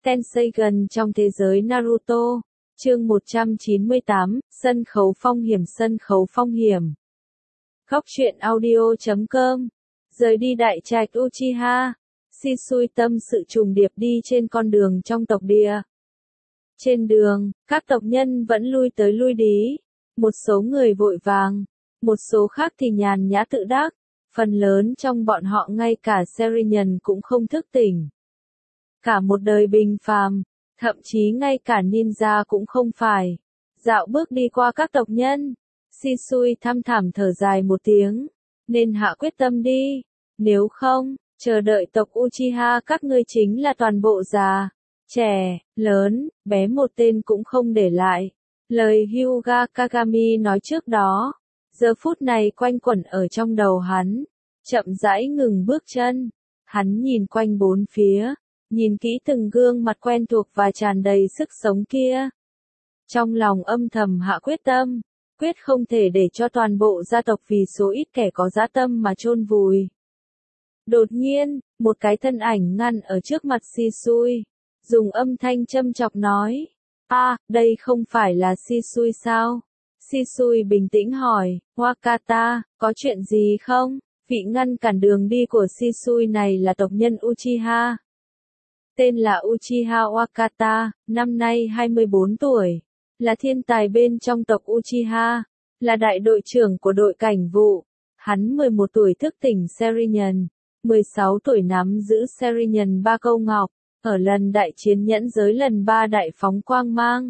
Tenseigan trong thế giới Naruto. Chương 198, Sân khấu phong hiểm. Sân khấu phong hiểm. Góc truyện audio.com. Rời đi đại trạch Uchiha, Shisui tâm sự trùng điệp đi trên con đường trong tộc địa. Trên đường, các tộc nhân vẫn lui tới lui đi. Một số người vội vàng, một số khác thì nhàn nhã tự đắc. Phần lớn trong bọn họ ngay cả Sharingan cũng không thức tỉnh. Cả một đời bình phàm, thậm chí ngay cả ninja cũng không phải. Dạo bước đi qua các tộc nhân, Shisui thăm thẳm thở dài một tiếng. Nên hạ quyết tâm đi. Nếu không, chờ đợi tộc Uchiha các ngươi chính là toàn bộ già, trẻ, lớn, bé một tên cũng không để lại. Lời Hyuga Kagami nói trước đó, giờ phút này quanh quẩn ở trong đầu hắn. Chậm rãi ngừng bước chân. Hắn nhìn quanh bốn phía, nhìn kỹ từng gương mặt quen thuộc và tràn đầy sức sống kia. Trong lòng âm thầm hạ quyết tâm, quyết không thể để cho toàn bộ gia tộc vì số ít kẻ có dã tâm mà chôn vùi. Đột nhiên, một cái thân ảnh ngăn ở trước mặt Shisui, dùng âm thanh châm chọc nói, đây không phải là Shisui sao? Shisui bình tĩnh hỏi, Wakata, có chuyện gì không? Vị ngăn cản đường đi của Shisui này là tộc nhân Uchiha. Tên là Uchiha Wakata, năm nay 24 tuổi, là thiên tài bên trong tộc Uchiha, là đại đội trưởng của đội cảnh vụ. Hắn 11 tuổi thức tỉnh Sharingan, 16 tuổi nắm giữ Sharingan ba câu ngọc, ở lần đại chiến nhẫn giới lần 3 đại phóng quang mang.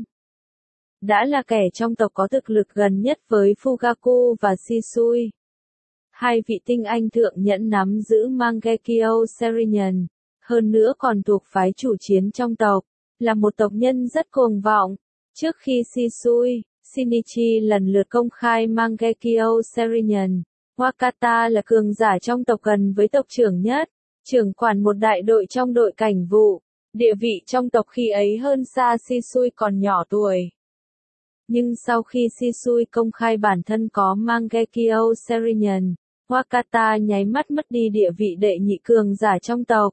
Đã là kẻ trong tộc có thực lực gần nhất với Fugaku và Shisui. Hai vị tinh anh thượng nhẫn nắm giữ Mangekyo Sharingan, hơn nữa còn thuộc phái chủ chiến trong tộc, là một tộc nhân rất cuồng vọng. Trước khi Shisui, Shinichi lần lượt công khai Mangekyo Sharingan, Wakata là cường giả trong tộc gần với tộc trưởng nhất, trưởng quản một đại đội trong đội cảnh vụ. Địa vị trong tộc khi ấy hơn xa Shisui còn nhỏ tuổi. Nhưng sau khi Shisui công khai bản thân có Mangekyo Sharingan, Wakata nháy mắt mất đi địa vị đệ nhị cường giả trong tộc.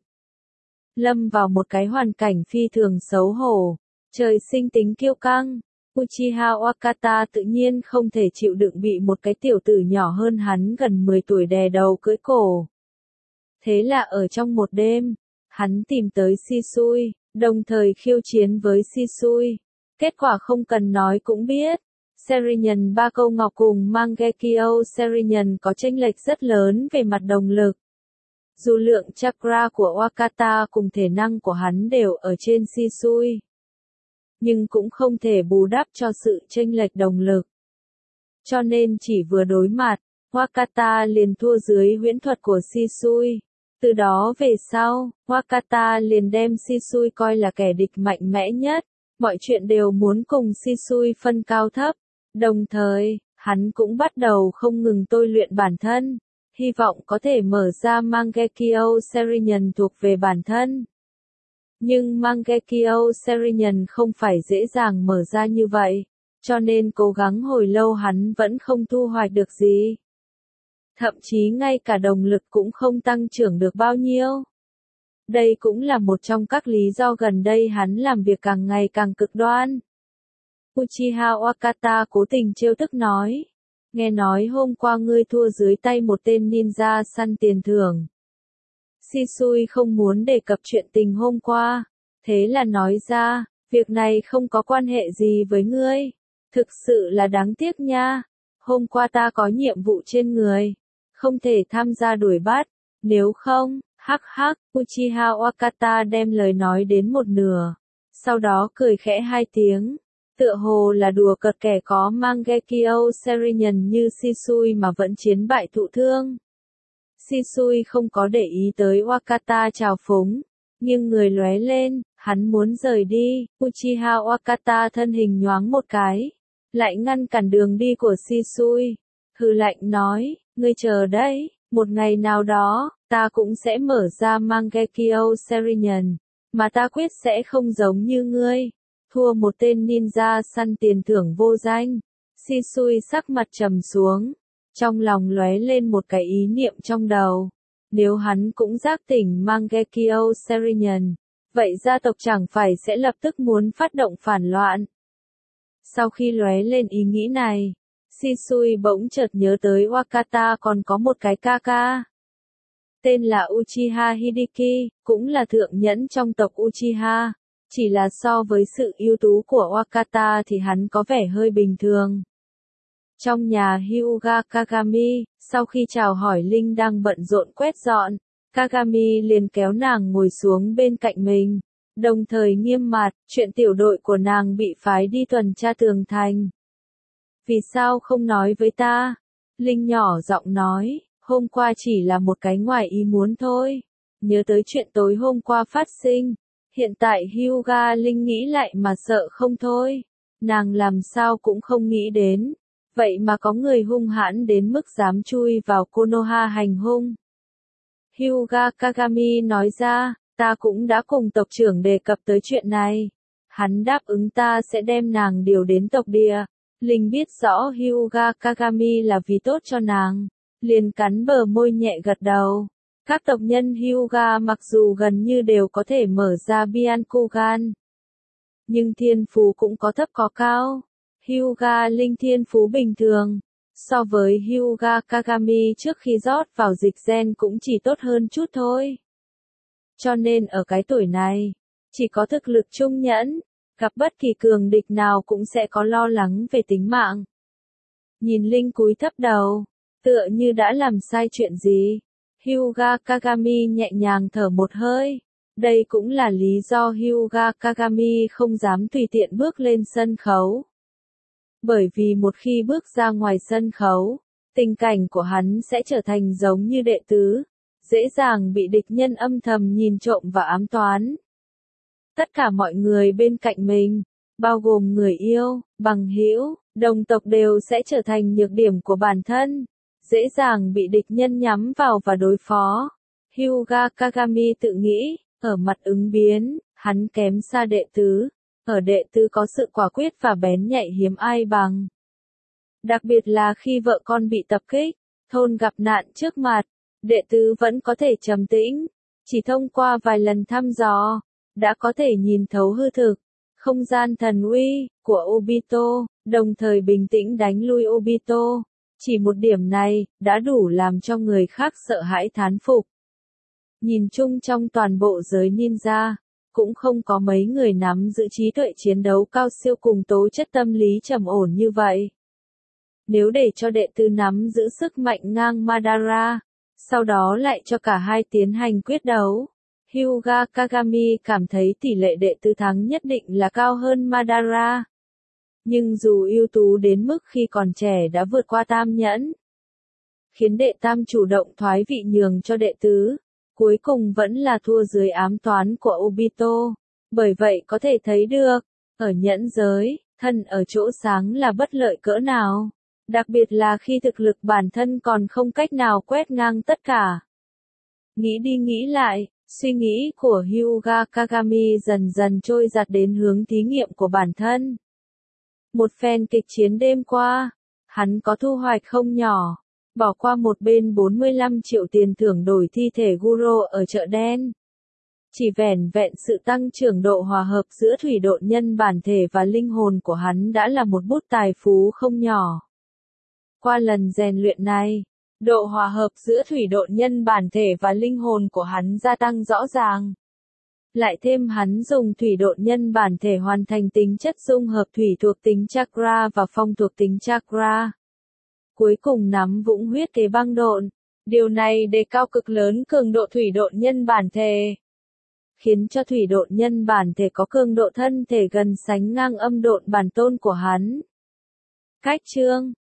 Lâm vào một cái hoàn cảnh phi thường xấu hổ, trời sinh tính kiêu căng. Uchiha Wakata tự nhiên không thể chịu đựng bị một cái tiểu tử nhỏ hơn hắn gần 10 tuổi đè đầu cưỡi cổ. Thế là ở trong một đêm, hắn tìm tới Shisui, đồng thời khiêu chiến với Shisui. Kết quả không cần nói cũng biết. Sharingan ba câu ngọc cùng Mangekyo Sharingan có chênh lệch rất lớn về mặt động lực. Dù lượng chakra của Wakata cùng thể năng của hắn đều ở trên Shisui, nhưng cũng không thể bù đắp cho sự chênh lệch động lực. Cho nên chỉ vừa đối mặt, Wakata liền thua dưới huyễn thuật của Shisui. Từ đó về sau, Wakata liền đem Shisui coi là kẻ địch mạnh mẽ nhất, mọi chuyện đều muốn cùng Shisui phân cao thấp. Đồng thời, hắn cũng bắt đầu không ngừng tôi luyện bản thân, hy vọng có thể mở ra Mangekyo Sharingan thuộc về bản thân. Nhưng Mangekyo Sharingan không phải dễ dàng mở ra như vậy, cho nên cố gắng hồi lâu hắn vẫn không thu hoạch được gì. Thậm chí ngay cả động lực cũng không tăng trưởng được bao nhiêu. Đây cũng là một trong các lý do gần đây hắn làm việc càng ngày càng cực đoan. Uchiha Wakata cố tình trêu tức nói, nghe nói hôm qua ngươi thua dưới tay một tên ninja săn tiền thưởng. Shisui không muốn đề cập chuyện tình hôm qua, thế là nói ra, việc này không có quan hệ gì với ngươi. Thực sự là đáng tiếc nha, hôm qua ta có nhiệm vụ trên người, không thể tham gia đuổi bắt, nếu không, Uchiha Wakata đem lời nói đến một nửa, sau đó cười khẽ hai tiếng, tựa hồ là đùa cợt kẻ có Mangekyo Sharingan như Shisui mà vẫn chiến bại thụ thương. Shisui không có để ý tới Wakata trào phúng, nhưng người lóe lên, hắn muốn rời đi. Uchiha Wakata thân hình nhoáng một cái, lại ngăn cản đường đi của Shisui, hừ lạnh nói, ngươi chờ đấy, một ngày nào đó, ta cũng sẽ mở ra Mangekyo Sharingan, mà ta quyết sẽ không giống như ngươi, thua một tên ninja săn tiền thưởng vô danh. Shisui sắc mặt trầm xuống, trong lòng lóe lên một cái ý niệm trong đầu, nếu hắn cũng giác tỉnh Mangekyo Sharingan, vậy gia tộc chẳng phải sẽ lập tức muốn phát động phản loạn. Sau khi lóe lên ý nghĩ này, Shisui bỗng chợt nhớ tới Wakata còn có một cái ca ca. Tên là Uchiha Hideki, cũng là thượng nhẫn trong tộc Uchiha. Chỉ là so với sự ưu tú của Wakata thì hắn có vẻ hơi bình thường. Trong nhà Hyuga Kagami, sau khi chào hỏi Linh đang bận rộn quét dọn, Kagami liền kéo nàng ngồi xuống bên cạnh mình, đồng thời nghiêm mặt, chuyện tiểu đội của nàng bị phái đi tuần tra tường thành. Vì sao không nói với ta? Linh nhỏ giọng nói, hôm qua chỉ là một cái ngoài ý muốn thôi. Nhớ tới chuyện tối hôm qua phát sinh. Hiện tại Hyuga Linh nghĩ lại mà sợ không thôi. Nàng làm sao cũng không nghĩ đến. Vậy mà có người hung hãn đến mức dám chui vào Konoha hành hung. Hyuga Kagami nói ra, ta cũng đã cùng tộc trưởng đề cập tới chuyện này. Hắn đáp ứng ta sẽ đem nàng điều đến tộc địa. Linh biết rõ Hyuga Kagami là vì tốt cho nàng. Liền cắn bờ môi nhẹ gật đầu. Các tộc nhân Hyuga mặc dù gần như đều có thể mở ra Byakugan, nhưng thiên phú cũng có thấp có cao. Hyuga Linh thiên phú bình thường, so với Hyuga Kagami trước khi rót vào dịch gen cũng chỉ tốt hơn chút thôi. Cho nên ở cái tuổi này, chỉ có thực lực trung nhẫn, gặp bất kỳ cường địch nào cũng sẽ có lo lắng về tính mạng. Nhìn Linh cúi thấp đầu, tựa như đã làm sai chuyện gì. Hyuga Kagami nhẹ nhàng thở một hơi. Đây cũng là lý do Hyuga Kagami không dám tùy tiện bước lên sân khấu. Bởi vì một khi bước ra ngoài sân khấu, tình cảnh của hắn sẽ trở thành giống như đệ tứ, dễ dàng bị địch nhân âm thầm nhìn trộm và ám toán. Tất cả mọi người bên cạnh mình, bao gồm người yêu, bằng hữu, đồng tộc đều sẽ trở thành nhược điểm của bản thân, dễ dàng bị địch nhân nhắm vào và đối phó. Hyuga Kagami tự nghĩ, ở mặt ứng biến, hắn kém xa đệ tứ. Ở đệ tứ có sự quả quyết và bén nhạy hiếm ai bằng. Đặc biệt là khi vợ con bị tập kích, thôn gặp nạn trước mặt, đệ tứ vẫn có thể trầm tĩnh. Chỉ thông qua vài lần thăm dò, đã có thể nhìn thấu hư thực, không gian thần uy của Obito, đồng thời bình tĩnh đánh lui Obito. Chỉ một điểm này, đã đủ làm cho người khác sợ hãi thán phục. Nhìn chung trong toàn bộ giới ninja, cũng không có mấy người nắm giữ trí tuệ chiến đấu cao siêu cùng tố chất tâm lý trầm ổn như vậy. Nếu để cho đệ tứ nắm giữ sức mạnh ngang Madara, sau đó lại cho cả hai tiến hành quyết đấu, Hyuga Kagami cảm thấy tỷ lệ đệ tứ thắng nhất định là cao hơn Madara. Nhưng dù ưu tú đến mức khi còn trẻ đã vượt qua tam nhẫn, khiến đệ tam chủ động thoái vị nhường cho đệ tứ, cuối cùng vẫn là thua dưới ám toán của Obito. Bởi vậy có thể thấy được, ở nhẫn giới, thân ở chỗ sáng là bất lợi cỡ nào. Đặc biệt là khi thực lực bản thân còn không cách nào quét ngang tất cả. Nghĩ đi nghĩ lại, suy nghĩ của Hyuga Kagami dần dần trôi giạt đến hướng thí nghiệm của bản thân. Một phen kịch chiến đêm qua, hắn có thu hoạch không nhỏ. Bỏ qua một bên 45 triệu tiền thưởng đổi thi thể Guro ở chợ đen. Chỉ vẻn vẹn sự tăng trưởng độ hòa hợp giữa thủy độn nhân bản thể và linh hồn của hắn đã là một bút tài phú không nhỏ. Qua lần rèn luyện này, độ hòa hợp giữa thủy độn nhân bản thể và linh hồn của hắn gia tăng rõ ràng. Lại thêm hắn dùng thủy độn nhân bản thể hoàn thành tính chất dung hợp thủy thuộc tính chakra và phong thuộc tính chakra. Cuối cùng nắm vũng huyết kế băng độn. Điều này đề cao cực lớn cường độ thủy độn nhân bản thể, khiến cho thủy độn nhân bản thể có cường độ thân thể gần sánh ngang âm độn bản tôn của hắn. Cách chương